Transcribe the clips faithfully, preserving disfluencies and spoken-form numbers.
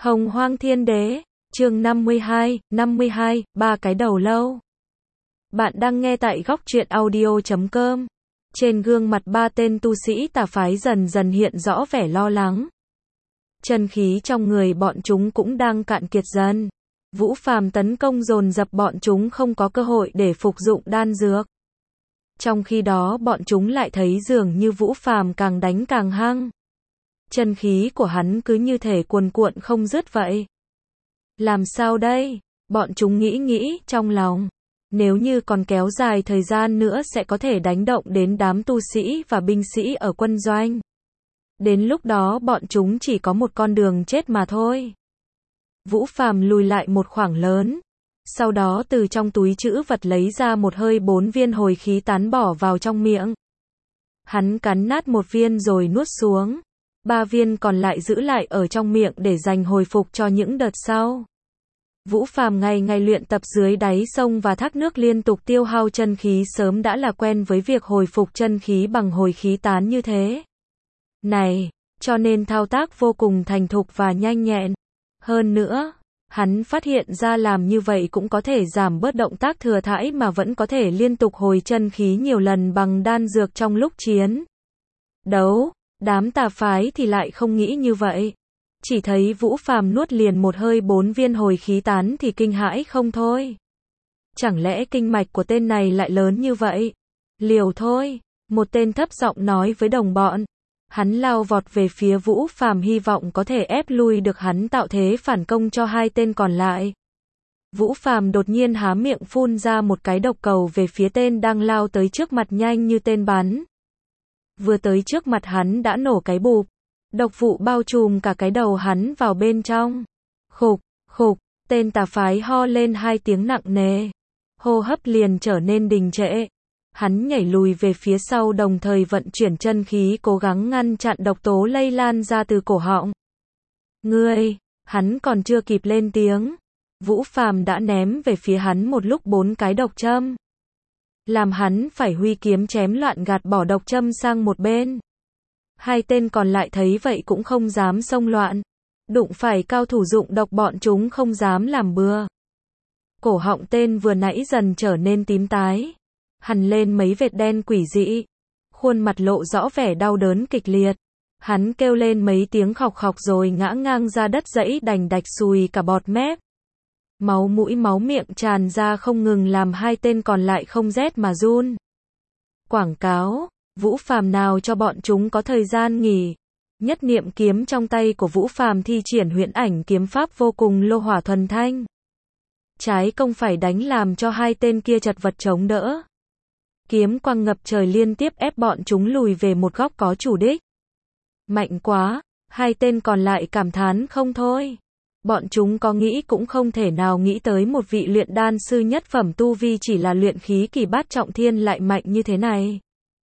Hồng Hoang Thiên Đế, chương năm mươi hai, năm mươi hai, ba cái đầu lâu. Bạn đang nghe tại góc truyện audio chấm com. Trên gương mặt ba tên tu sĩ tà phái dần dần hiện rõ vẻ lo lắng. Chân khí trong người bọn chúng cũng đang cạn kiệt dần. Vũ Phàm tấn công dồn dập, bọn chúng không có cơ hội để phục dụng đan dược. Trong khi đó bọn chúng lại thấy dường như Vũ Phàm càng đánh càng hăng. Chân khí của hắn cứ như thể cuồn cuộn không dứt vậy. Làm sao đây? Bọn chúng nghĩ nghĩ trong lòng. Nếu như còn kéo dài thời gian nữa sẽ có thể đánh động đến đám tu sĩ và binh sĩ ở quân doanh. Đến lúc đó bọn chúng chỉ có một con đường chết mà thôi. Vũ Phàm lùi lại một khoảng lớn. Sau đó từ trong túi trữ vật lấy ra một hơi bốn viên hồi khí tán bỏ vào trong miệng. Hắn cắn nát một viên rồi nuốt xuống. Ba viên còn lại giữ lại ở trong miệng để dành hồi phục cho những đợt sau. Vũ Phàm ngày ngày luyện tập dưới đáy sông và thác nước liên tục tiêu hao chân khí, sớm đã là quen với việc hồi phục chân khí bằng hồi khí tán như thế. Này, cho nên thao tác vô cùng thành thục và nhanh nhẹn. Hơn nữa, hắn phát hiện ra làm như vậy cũng có thể giảm bớt động tác thừa thãi mà vẫn có thể liên tục hồi chân khí nhiều lần bằng đan dược trong lúc chiến đấu. Đám tà phái thì lại không nghĩ như vậy. Chỉ thấy Vũ Phàm nuốt liền một hơi bốn viên hồi khí tán thì kinh hãi không thôi. Chẳng lẽ kinh mạch của tên này lại lớn như vậy? Liều thôi, một tên thấp giọng nói với đồng bọn. Hắn lao vọt về phía Vũ Phàm, hy vọng có thể ép lui được hắn, tạo thế phản công cho hai tên còn lại. Vũ Phàm đột nhiên há miệng phun ra một cái độc cầu về phía tên đang lao tới trước mặt, nhanh như tên bắn. Vừa tới trước mặt hắn đã nổ cái bụp. Độc vụ bao trùm cả cái đầu hắn vào bên trong. Khục, khục, tên tà phái ho lên hai tiếng nặng nề. Hô hấp liền trở nên đình trệ. Hắn nhảy lùi về phía sau, đồng thời vận chuyển chân khí cố gắng ngăn chặn độc tố lây lan ra từ cổ họng. Ngươi, hắn còn chưa kịp lên tiếng. Vũ Phàm đã ném về phía hắn một lúc bốn cái độc châm. Làm hắn phải huy kiếm chém loạn, gạt bỏ độc châm sang một bên. Hai tên còn lại thấy vậy cũng không dám xông loạn. Đụng phải cao thủ dụng độc bọn chúng không dám làm bừa. Cổ họng tên vừa nãy dần trở nên tím tái. Hằn lên mấy vệt đen quỷ dị. Khuôn mặt lộ rõ vẻ đau đớn kịch liệt. Hắn kêu lên mấy tiếng khọc khọc rồi ngã ngang ra đất, dẫy đành đạch sùi cả bọt mép. Máu mũi máu miệng tràn ra không ngừng, làm hai tên còn lại không rét mà run. Quảng cáo, Vũ Phàm nào cho bọn chúng có thời gian nghỉ. Nhất niệm kiếm trong tay của Vũ Phàm thi triển huyễn ảnh kiếm pháp vô cùng lô hỏa thuần thanh. Trái công phải đánh làm cho hai tên kia chật vật chống đỡ. Kiếm quang ngập trời liên tiếp ép bọn chúng lùi về một góc có chủ đích. Mạnh quá, hai tên còn lại cảm thán không thôi. Bọn chúng có nghĩ cũng không thể nào nghĩ tới một vị luyện đan sư nhất phẩm tu vi chỉ là luyện khí kỳ bát trọng thiên lại mạnh như thế này.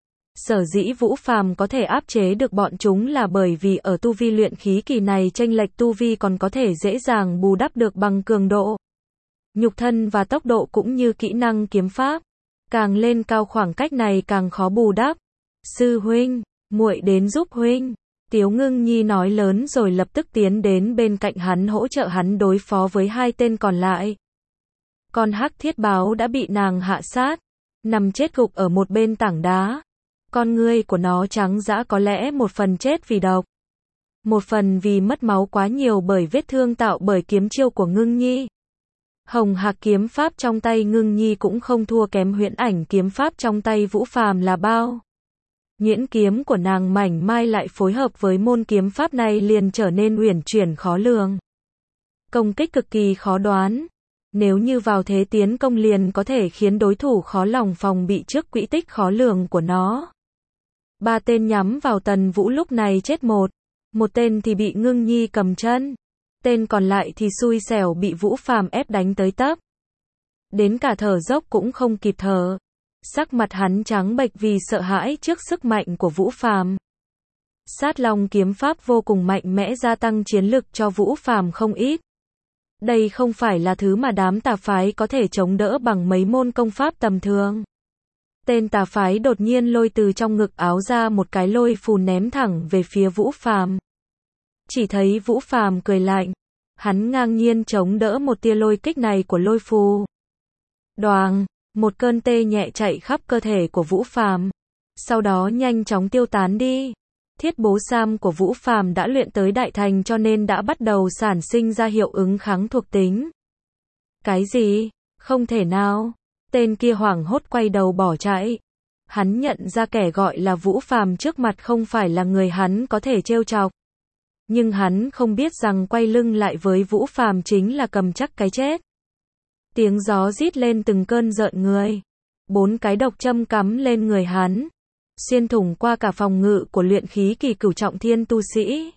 Sở dĩ Vũ Phàm có thể áp chế được bọn chúng là bởi vì ở tu vi luyện khí kỳ này chênh lệch tu vi còn có thể dễ dàng bù đắp được bằng cường độ nhục thân và tốc độ cũng như kỹ năng kiếm pháp. Càng lên cao khoảng cách này càng khó bù đắp. Sư huynh, muội đến giúp huynh. Tiếu Ngưng Nhi nói lớn rồi lập tức tiến đến bên cạnh hắn hỗ trợ hắn đối phó với hai tên còn lại. Con hắc thiết báo đã bị nàng hạ sát, nằm chết gục ở một bên tảng đá. Con ngươi của nó trắng dã, có lẽ một phần chết vì độc, một phần vì mất máu quá nhiều bởi vết thương tạo bởi kiếm chiêu của Ngưng Nhi. Hồng Hạc kiếm pháp trong tay Ngưng Nhi cũng không thua kém huyễn ảnh kiếm pháp trong tay Vũ Phàm là bao. Nhuyễn kiếm của nàng mảnh mai lại phối hợp với môn kiếm pháp này liền trở nên uyển chuyển khó lường. Công kích cực kỳ khó đoán. Nếu như vào thế tiến công liền có thể khiến đối thủ khó lòng phòng bị trước quỹ tích khó lường của nó. Ba tên nhắm vào Tần Vũ lúc này chết một. Một tên thì bị Ngưng Nhi cầm chân. Tên còn lại thì xui xẻo bị Vũ Phàm ép đánh tới tấp. Đến cả thở dốc cũng không kịp thở. Sắc mặt hắn trắng bệch vì sợ hãi trước sức mạnh của Vũ Phàm. Sát Long kiếm pháp vô cùng mạnh mẽ, gia tăng chiến lực cho Vũ Phàm không ít. Đây không phải là thứ mà đám tà phái có thể chống đỡ bằng mấy môn công pháp tầm thường. Tên tà phái đột nhiên lôi từ trong ngực áo ra một cái lôi phù ném thẳng về phía Vũ Phàm. Chỉ thấy Vũ Phàm cười lạnh, Hắn ngang nhiên chống đỡ một tia lôi kích này của lôi phù. Đoàng, một cơn tê nhẹ chạy khắp cơ thể của Vũ Phàm, sau đó nhanh chóng tiêu tán đi. Thiết bố sam của Vũ Phàm đã luyện tới đại thành cho nên đã bắt đầu sản sinh ra hiệu ứng kháng thuộc tính. Cái gì? Không thể nào. Tên kia hoảng hốt quay đầu bỏ chạy. Hắn nhận ra kẻ gọi là Vũ Phàm trước mặt không phải là người hắn có thể trêu chọc. Nhưng hắn không biết rằng quay lưng lại với Vũ Phàm chính là cầm chắc cái chết. Tiếng gió rít lên từng cơn rợn người. Bốn cái độc châm cắm lên người hắn, xuyên thủng qua cả phòng ngự của luyện khí kỳ cửu trọng thiên tu sĩ.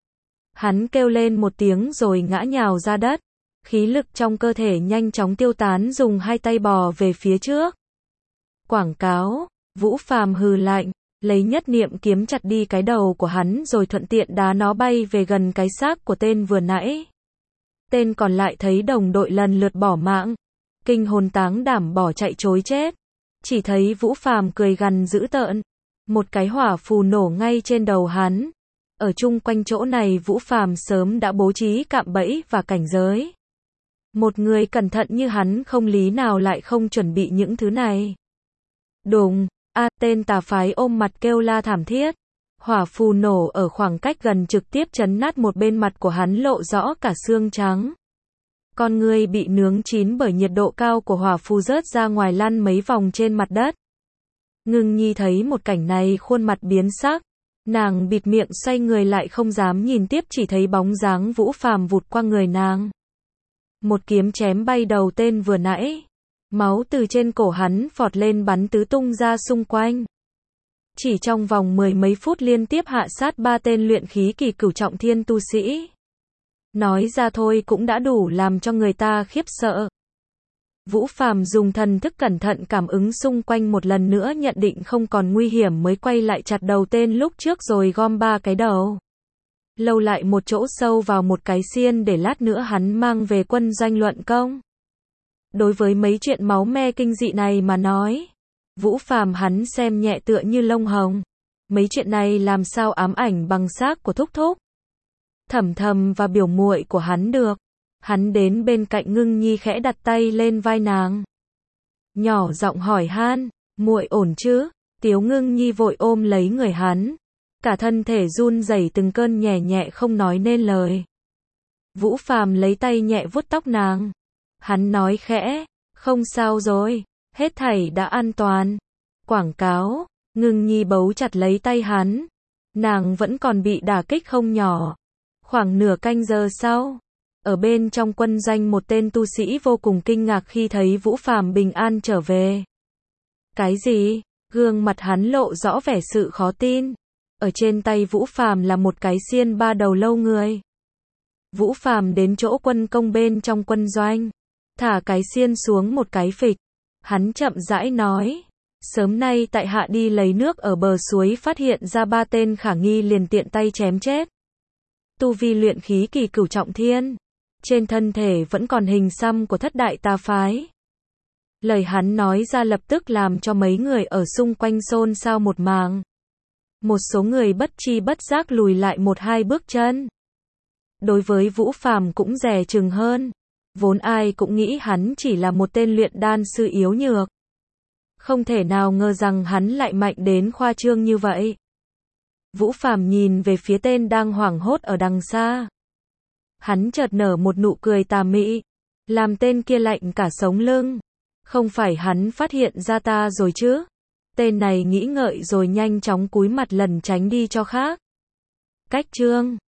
Hắn kêu lên một tiếng rồi ngã nhào ra đất. Khí lực trong cơ thể nhanh chóng tiêu tán, dùng hai tay bò về phía trước. Quảng cáo, Vũ Phàm hừ lạnh, lấy nhất niệm kiếm chặt đi cái đầu của hắn rồi thuận tiện đá nó bay về gần cái xác của tên vừa nãy. Tên còn lại thấy đồng đội lần lượt bỏ mạng, kinh hồn táng đảm bỏ chạy trối chết. Chỉ thấy Vũ Phàm cười gằn dữ tợn, một cái hỏa phù nổ ngay trên đầu hắn. Ở chung quanh chỗ này Vũ Phàm sớm đã bố trí cạm bẫy và cảnh giới. Một người cẩn thận như hắn không lý nào lại không chuẩn bị những thứ này. Đùng, a, tên tà phái ôm mặt kêu la thảm thiết. Hỏa phù nổ ở khoảng cách gần trực tiếp chấn nát một bên mặt của hắn, lộ rõ cả xương trắng. Con người bị nướng chín bởi nhiệt độ cao của hỏa phù rớt ra ngoài lăn mấy vòng trên mặt đất. Ngưng Nhi thấy một cảnh này khuôn mặt biến sắc. Nàng bịt miệng xoay người lại không dám nhìn tiếp, chỉ thấy bóng dáng Vũ Phàm vụt qua người nàng. Một kiếm chém bay đầu tên vừa nãy. Máu từ trên cổ hắn phọt lên bắn tứ tung ra xung quanh. Chỉ trong vòng mười mấy phút liên tiếp hạ sát ba tên luyện khí kỳ cửu trọng thiên tu sĩ. Nói ra thôi cũng đã đủ làm cho người ta khiếp sợ. Vũ Phàm dùng thần thức cẩn thận cảm ứng xung quanh một lần nữa, nhận định không còn nguy hiểm mới quay lại chặt đầu tên lúc trước rồi gom ba cái đầu. Lâu lại một chỗ sâu vào một cái xiên để lát nữa hắn mang về quân doanh luận công. Đối với mấy chuyện máu me kinh dị này mà nói, Vũ Phàm hắn xem nhẹ tựa như lông hồng. Mấy chuyện này làm sao ám ảnh bằng xác của thúc thúc, Thẩm Thầm và biểu muội của hắn được. Hắn đến bên cạnh Ngưng Nhi khẽ đặt tay lên vai nàng, nhỏ giọng hỏi han, muội ổn chứ? Tiếu Ngưng Nhi vội ôm lấy người hắn, cả thân thể run rẩy từng cơn nhẹ nhẹ không nói nên lời. Vũ Phàm lấy tay nhẹ vuốt tóc nàng. Hắn nói khẽ, không sao rồi, hết thảy đã an toàn. Quảng cáo, Ngưng Nhi bấu chặt lấy tay hắn. Nàng vẫn còn bị đả kích không nhỏ. Khoảng nửa canh giờ sau, ở bên trong quân doanh một tên tu sĩ vô cùng kinh ngạc khi thấy Vũ Phàm bình an trở về. Cái gì? Gương mặt hắn lộ rõ vẻ sự khó tin. Ở trên tay Vũ Phàm là một cái xiên ba đầu lâu người. Vũ Phàm đến chỗ quân công bên trong quân doanh, thả cái xiên xuống một cái phịch. Hắn chậm rãi nói, sớm nay tại hạ đi lấy nước ở bờ suối phát hiện ra ba tên khả nghi liền tiện tay chém chết. Tu vi luyện khí kỳ cửu trọng thiên, trên thân thể vẫn còn hình xăm của thất đại tà phái. Lời hắn nói ra lập tức làm cho mấy người ở xung quanh xôn xao một màng. Một số người bất chi bất giác lùi lại một hai bước chân. Đối với Vũ Phàm cũng dè chừng hơn. Vốn ai cũng nghĩ hắn chỉ là một tên luyện đan sư yếu nhược. Không thể nào ngờ rằng hắn lại mạnh đến khoa trương như vậy. Vũ Phàm nhìn về phía tên đang hoảng hốt ở đằng xa. Hắn chợt nở một nụ cười tà mị, làm tên kia lạnh cả sống lưng. Không phải hắn phát hiện ra ta rồi chứ? Tên này nghĩ ngợi rồi nhanh chóng cúi mặt lẩn tránh đi cho khác. Cách chương